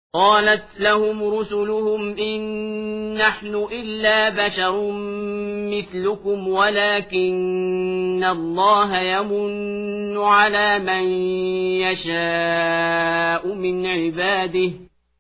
قالت لهم رسلهم إن نحن إلا بشر مثلكم ولكن الله يمن على من يشاء من عباده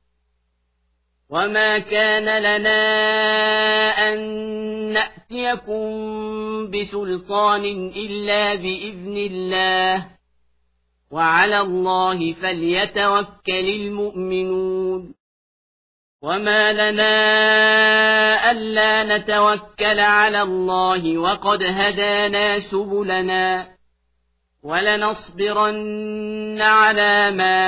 وما كان لنا أن نأتيكم بسلطان إلا بإذن الله وعلى الله فليتوكل المؤمنون وما لنا ألا نتوكل على الله وقد هدانا سبلنا ولنصبرن على ما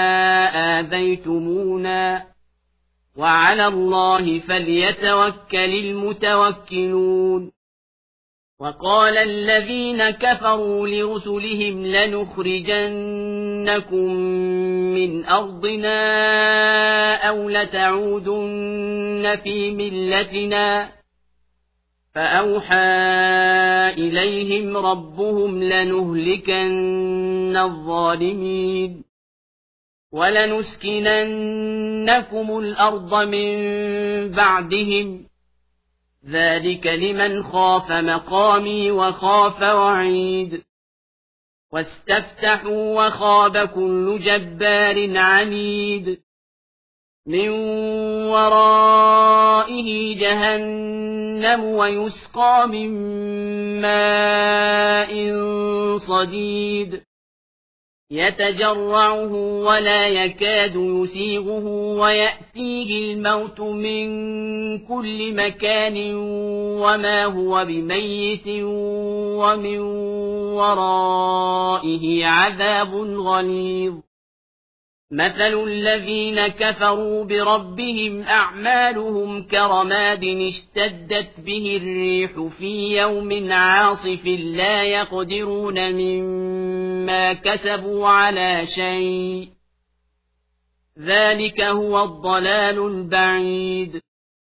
آذيتمونا وعلى الله فليتوكل المتوكلون وقال الذين كفروا لرسلهم لنخرجنكم من أرضنا أو لتعودن في ملتنا فأوحى إليهم ربهم لنهلكن الظالمين ولنسكننكم الأرض من بعدهم ذلك لمن خاف مقامي وخاف وعيد واستفتحوا وخاب كل جبار عنيد من ورائه جهنم ويسقى من ماء صديد يتجرعه ولا يكاد يسيغه ويأتيه الموت من كل مكان وما هو بميت ومن ورائه عذاب غليظ مثل الذين كفروا بربهم أعمالهم كرماد اشتدت به الريح في يوم عاصف لا يقدرون مما كسبوا على شيء ذلك هو الضلال البعيد